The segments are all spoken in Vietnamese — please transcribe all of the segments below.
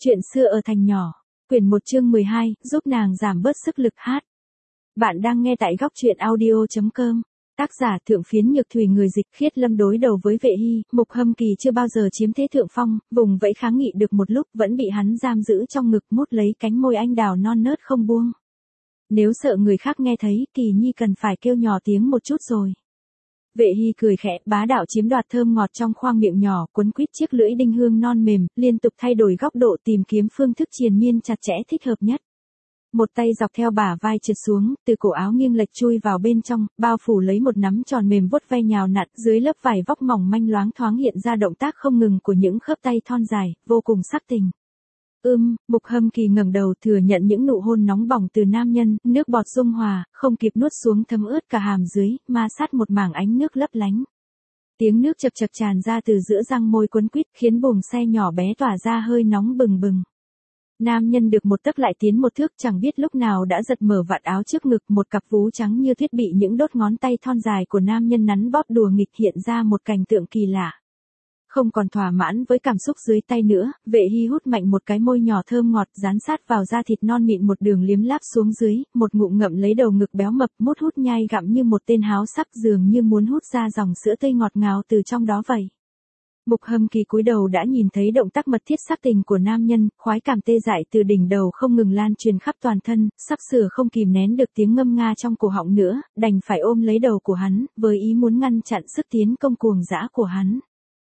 Chuyện xưa ở thành nhỏ. Quyển 1 chương 12, giúp nàng giảm bớt sức lực hát. Bạn đang nghe tại góc truyện audio.com. Tác giả Thượng Phiến Nhược Thủy, người dịch Khiết Lâm đối đầu với Vệ Hy. Mục Hâm Kỳ chưa bao giờ chiếm thế thượng phong, vùng vẫy kháng nghị được một lúc vẫn bị hắn giam giữ trong ngực, mút lấy cánh môi anh đào non nớt không buông. Nếu sợ người khác nghe thấy, Kỳ Nhi cần phải kêu nhỏ tiếng một chút rồi. Vệ Hy cười khẽ, bá đạo chiếm đoạt thơm ngọt trong khoang miệng nhỏ, quấn quýt chiếc lưỡi đinh hương non mềm, liên tục thay đổi góc độ tìm kiếm phương thức triền miên chặt chẽ thích hợp nhất. Một tay dọc theo bả vai trượt xuống, từ cổ áo nghiêng lệch chui vào bên trong, bao phủ lấy một nắm tròn mềm vuốt ve nhào nặn, dưới lớp vải vóc mỏng manh loáng thoáng hiện ra động tác không ngừng của những khớp tay thon dài, vô cùng sắc tình. Mục Hâm Kỳ ngẩng đầu thừa nhận những nụ hôn nóng bỏng từ nam nhân, nước bọt dung hòa, không kịp nuốt xuống thấm ướt cả hàm dưới, ma sát một mảng ánh nước lấp lánh. Tiếng nước chập chập tràn ra từ giữa răng môi quấn quýt, khiến buồng xe nhỏ bé tỏa ra hơi nóng bừng bừng. Nam nhân được một tấc lại tiến một thước, chẳng biết lúc nào đã giật mở vạt áo trước ngực, một cặp vú trắng như tuyết bị những đốt ngón tay thon dài của nam nhân nắn bóp đùa nghịch hiện ra một cảnh tượng kỳ lạ. Không còn thỏa mãn với cảm xúc dưới tay nữa, Vệ Hy hút mạnh một cái môi nhỏ thơm ngọt dán sát vào da thịt non mịn một đường liếm láp xuống dưới, một ngụm ngậm lấy đầu ngực béo mập, mút hút nhai gặm như một tên háo sắc, dường như muốn hút ra dòng sữa tươi ngọt ngào từ trong đó vậy. Mục Hâm Kỳ cúi đầu đã nhìn thấy động tác mật thiết sắc tình của nam nhân, khoái cảm tê dại từ đỉnh đầu không ngừng lan truyền khắp toàn thân, sắp sửa không kìm nén được tiếng ngâm nga trong cổ họng nữa, đành phải ôm lấy đầu của hắn, với ý muốn ngăn chặn sức tiến công cuồng dã của hắn.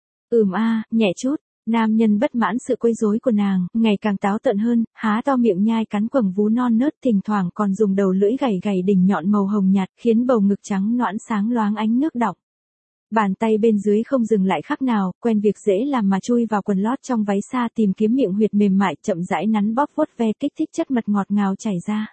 Nhẹ chút. Nam nhân bất mãn sự quấy rối của nàng, ngày càng táo tợn hơn, há to miệng nhai cắn quầng vú non nớt, thỉnh thoảng còn dùng đầu lưỡi gảy gảy đỉnh nhọn màu hồng nhạt, khiến bầu ngực trắng nõn sáng loáng ánh nước đọng. Bàn tay bên dưới không dừng lại khắc nào, quen việc dễ làm mà chui vào quần lót trong váy xa, tìm kiếm miệng huyệt mềm mại, chậm rãi nắn bóp vuốt ve, kích thích chất mật ngọt ngào chảy ra.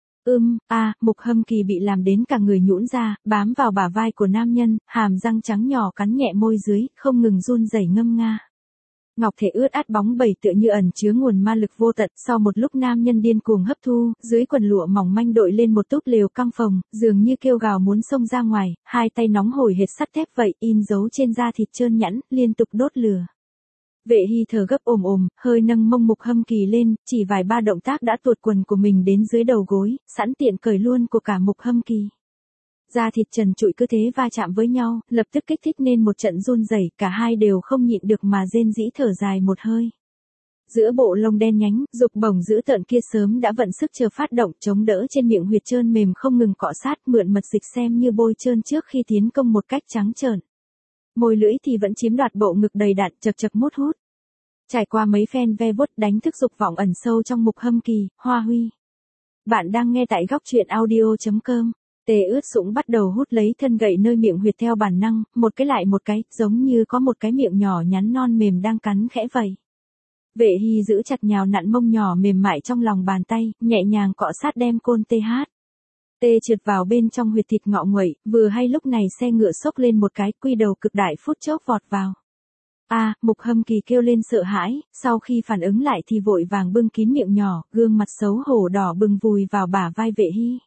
Mục Hâm Kỳ bị làm đến cả người nhũn ra, bám vào bả vai của nam nhân, hàm răng trắng nhỏ cắn nhẹ môi dưới, không ngừng run rẩy ngâm nga. Ngọc thể ướt át bóng bẩy tựa như ẩn chứa nguồn ma lực vô tận, sau một lúc nam nhân điên cuồng hấp thu, dưới quần lụa mỏng manh đội lên một túp lều căng phồng, dường như kêu gào muốn xông ra ngoài, hai tay nóng hổi hệt sắt thép vậy, in dấu trên da thịt trơn nhẵn, liên tục đốt lửa. Vệ Hy thở gấp ồm, hơi nâng mông Mục Hâm Kỳ lên, chỉ vài ba động tác đã tuột quần của mình đến dưới đầu gối, sẵn tiện cởi luôn của cả Mục Hâm Kỳ. Da thịt trần trụi cứ thế va chạm với nhau, lập tức kích thích nên một trận run rẩy, cả hai đều không nhịn được mà rên rỉ thở dài một hơi. Giữa bộ lông đen nhánh, dục bổng dữ tợn kia sớm đã vận sức chờ phát động, chống đỡ trên miệng huyệt trơn mềm không ngừng cọ sát, mượn mật dịch xem như bôi trơn trước khi tiến công một cách trắng trợn. Môi lưỡi thì vẫn chiếm đoạt bộ ngực đầy đặn, chật chật mút hút. Trải qua mấy phen ve vuốt đánh thức dục vọng ẩn sâu trong Mục Hâm Kỳ, Hoa Huy. Bạn đang nghe tại góc truyện audio.com. Tê ướt sũng bắt đầu hút lấy thân gậy nơi miệng huyệt theo bản năng, một cái lại một cái, giống như có một cái miệng nhỏ nhắn non mềm đang cắn khẽ vậy. Vệ Hy giữ chặt nhào nặn mông nhỏ mềm mại trong lòng bàn tay, nhẹ nhàng cọ sát đem côn tê trượt vào bên trong huyệt thịt ngọ nguậy, vừa hay lúc này xe ngựa xốc lên một cái, quy đầu cực đại phút chốc vọt vào. Mục Hâm Kỳ kêu lên sợ hãi, sau khi phản ứng lại thì vội vàng bưng kín miệng nhỏ, gương mặt xấu hổ đỏ bừng vùi vào bả vai Vệ Hy.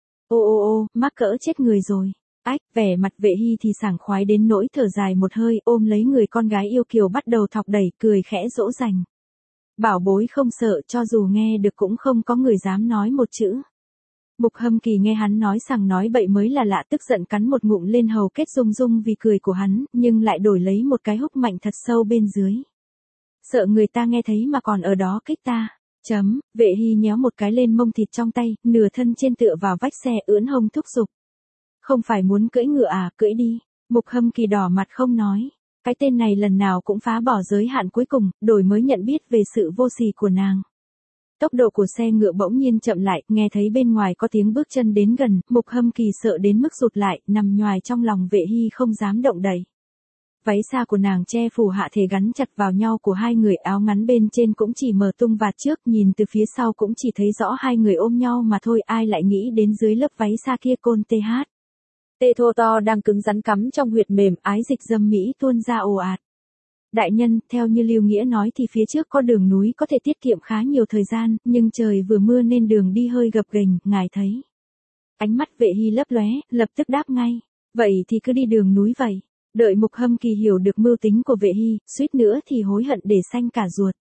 Mắc cỡ chết người rồi. Vẻ mặt Vệ Hy thì sảng khoái đến nỗi thở dài một hơi, ôm lấy người con gái yêu kiều bắt đầu thọc đẩy, cười khẽ dỗ dành. Bảo bối không sợ, cho dù nghe được cũng không có người dám nói một chữ. Mục Hâm Kỳ nghe hắn nói sằng nói bậy mới là lạ, tức giận cắn một ngụm lên hầu kết rung rung vì cười của hắn, nhưng lại đổi lấy một cái húc mạnh thật sâu bên dưới. Sợ người ta nghe thấy mà còn ở đó kích ta. Vệ Hy nhéo một cái lên mông thịt trong tay, nửa thân trên tựa vào vách xe, ưỡn hông thúc giục. Không phải muốn cưỡi ngựa cưỡi đi. Mục Hâm Kỳ đỏ mặt không nói. Cái tên này lần nào cũng phá bỏ giới hạn cuối cùng, đổi mới nhận biết về sự vô sỉ của nàng. Tốc độ của xe ngựa bỗng nhiên chậm lại, nghe thấy bên ngoài có tiếng bước chân đến gần, Mục Hâm Kỳ sợ đến mức rụt lại, nằm nhoài trong lòng Vệ Hy không dám động đậy. Váy xa của nàng che phủ hạ thể gắn chặt vào nhau của hai người, áo ngắn bên trên cũng chỉ mở tung vạt trước, nhìn từ phía sau cũng chỉ thấy rõ hai người ôm nhau mà thôi, ai lại nghĩ đến dưới lớp váy xa kia côn tê thô to đang cứng rắn cắm trong huyệt mềm, ái dịch dâm mỹ tuôn ra ồ ạt. Đại nhân, theo như Lưu Nghĩa nói thì phía trước có đường núi có thể tiết kiệm khá nhiều thời gian, nhưng trời vừa mưa nên đường đi hơi gập ghềnh, ngài thấy. Ánh mắt Vệ Hy lấp lóe, lập tức đáp ngay. Vậy thì cứ đi đường núi vậy. Đợi Mục Hâm Kỳ hiểu được mưu tính của Vệ Hy, suýt nữa thì hối hận để xanh cả ruột.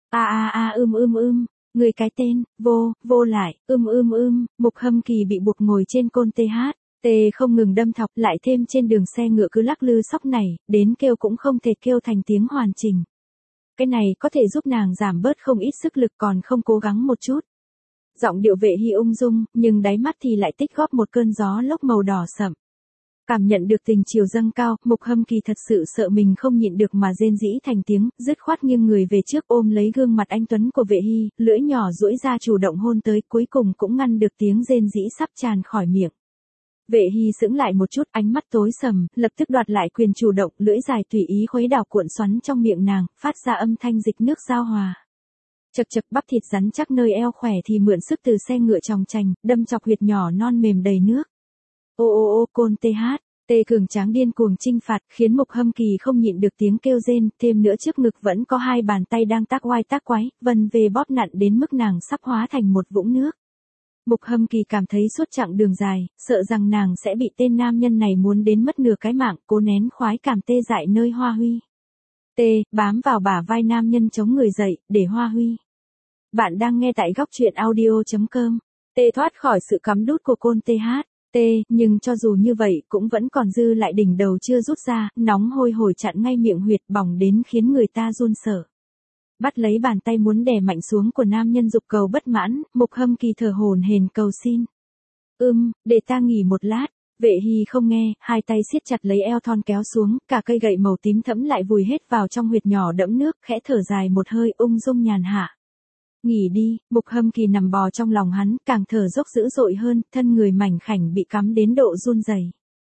Người cái tên, vô lại, Mục Hâm Kỳ bị buộc ngồi trên côn THT không ngừng đâm thọc lại thêm trên đường xe ngựa cứ lắc lư sóc này, đến kêu cũng không thể kêu thành tiếng hoàn chỉnh. Cái này có thể giúp nàng giảm bớt không ít sức lực còn không cố gắng một chút. Giọng điệu Vệ Hy ung dung, nhưng đáy mắt thì lại tích góp một cơn gió lốc màu đỏ sậm. Cảm nhận được tình chiều dâng cao, Mục Hâm Kỳ thật sự sợ mình không nhịn được mà rên rỉ thành tiếng, dứt khoát nghiêng người về trước ôm lấy gương mặt anh tuấn của Vệ Hy, lưỡi nhỏ duỗi ra chủ động hôn tới, cuối cùng cũng ngăn được tiếng rên rỉ sắp tràn khỏi miệng. Vệ Hy sững lại một chút, ánh mắt tối sầm, lập tức đoạt lại quyền chủ động, lưỡi dài tùy ý khuấy đảo cuộn xoắn trong miệng nàng, phát ra âm thanh dịch nước giao hòa. Chật chật bắp thịt rắn chắc nơi eo khỏe thì mượn sức từ xe ngựa tròng trành, đâm chọc huyệt nhỏ non mềm đầy nước. Côn Tê cường tráng điên cuồng chinh phạt, khiến Mục Hâm Kỳ không nhịn được tiếng kêu rên, thêm nữa trước ngực vẫn có hai bàn tay đang tác oai tác quái, vần về bóp nặn đến mức nàng sắp hóa thành một vũng nước. Mục Hâm Kỳ cảm thấy suốt chặng đường dài, sợ rằng nàng sẽ bị tên nam nhân này muốn đến mất nửa cái mạng, cố nén khoái cảm tê dại nơi Hoa Huy. Bám vào bả vai nam nhân chống người dậy, để Hoa Huy. Bạn đang nghe tại góc truyện audio.com. Thoát khỏi sự cắm đút của côn nhưng cho dù như vậy cũng vẫn còn dư lại đỉnh đầu chưa rút ra, nóng hôi hổi chặn ngay miệng huyệt bỏng đến khiến người ta run sợ. Bắt lấy bàn tay muốn đè mạnh xuống của nam nhân dục cầu bất mãn, Mục Hâm Kỳ thở hổn hển cầu xin. Để ta nghỉ một lát. Vệ Hy không nghe, hai tay siết chặt lấy eo thon kéo xuống, cả cây gậy màu tím thẫm lại vùi hết vào trong huyệt nhỏ đẫm nước, khẽ thở dài một hơi ung dung nhàn hạ. Nghỉ đi, Mục Hâm Kỳ nằm bò trong lòng hắn, càng thở dốc dữ dội hơn, thân người mảnh khảnh bị cắm đến độ run rẩy.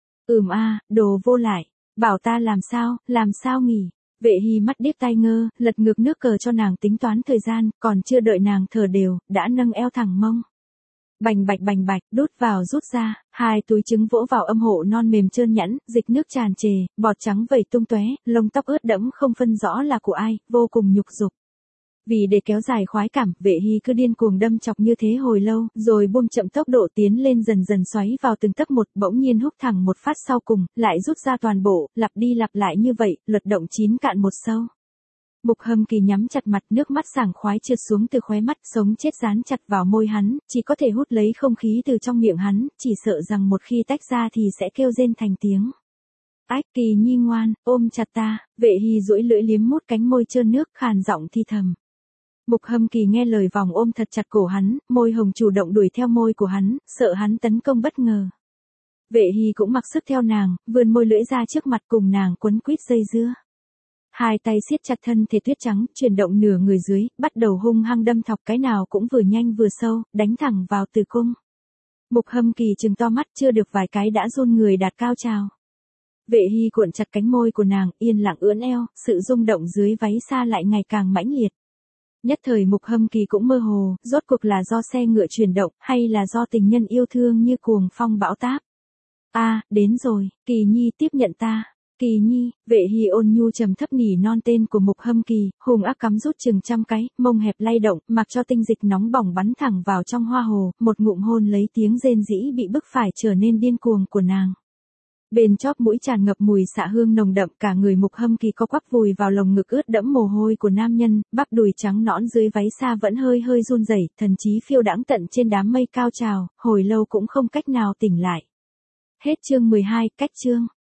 Đồ vô lại, bảo ta làm sao nghỉ. Vệ Hy mắt điếc tai ngơ, lật ngược nước cờ cho nàng tính toán thời gian, còn chưa đợi nàng thở đều, đã nâng eo thẳng mông. Bành bạch, đút vào rút ra, hai túi trứng vỗ vào âm hộ non mềm trơn nhẵn, dịch nước tràn trề, bọt trắng vẩy tung tóe, lông tóc ướt đẫm không phân rõ là của ai, vô cùng nhục dục. Vì để kéo dài khoái cảm, Vệ Hy cứ điên cuồng đâm chọc như thế hồi lâu, rồi buông chậm tốc độ tiến lên dần dần xoáy vào từng tấc một, bỗng nhiên húc thẳng một phát sau cùng, lại rút ra toàn bộ, lặp đi lặp lại như vậy, luật động 9 cạn một sâu. Mục Hâm Kỳ nhắm chặt mặt, nước mắt sảng khoái trượt xuống từ khóe mắt, sống chết dán chặt vào môi hắn, chỉ có thể hút lấy không khí từ trong miệng hắn, chỉ sợ rằng một khi tách ra thì sẽ kêu rên thành tiếng. Kỳ Nhi ngoan, ôm chặt ta. Vệ Hy duỗi lưỡi liếm mút cánh môi trơn nước, khàn giọng thi thầm. Mục Hâm Kỳ nghe lời vòng ôm thật chặt cổ hắn, môi hồng chủ động đuổi theo môi của hắn, sợ hắn tấn công bất ngờ. Vệ Hy cũng mặc sức theo nàng, vươn môi lưỡi ra trước mặt cùng nàng quấn quýt dây dưa. Hai tay siết chặt thân thể tuyết trắng, chuyển động nửa người dưới, bắt đầu hung hăng đâm thọc, cái nào cũng vừa nhanh vừa sâu, đánh thẳng vào tử cung. Mục Hâm Kỳ trừng to mắt, chưa được vài cái đã run người đạt cao trào. Vệ Hy cuộn chặt cánh môi của nàng, yên lặng ưỡn eo, sự rung động dưới váy xa lại ngày càng mãnh liệt. Nhất thời Mục Hâm Kỳ cũng mơ hồ, rốt cuộc là do xe ngựa chuyển động, hay là do tình nhân yêu thương như cuồng phong bão táp. Đến rồi, Kỳ Nhi tiếp nhận ta. Kỳ Nhi. Vệ Hy ôn nhu trầm thấp nỉ non tên của Mục Hâm Kỳ, hùng ác cắm rút chừng trăm cái, mông hẹp lay động, mặc cho tinh dịch nóng bỏng bắn thẳng vào trong hoa hồ, một ngụm hôn lấy tiếng rên rỉ bị bức phải trở nên điên cuồng của nàng. Bên chóp mũi tràn ngập mùi xạ hương nồng đậm, cả người Mục Hâm Kỳ co quắp vùi vào lồng ngực ướt đẫm mồ hôi của nam nhân, bắp đùi trắng nõn dưới váy xa vẫn hơi run rẩy, thần trí phiêu đãng tận trên đám mây cao trào, hồi lâu cũng không cách nào tỉnh lại. Hết chương 12, cách chương.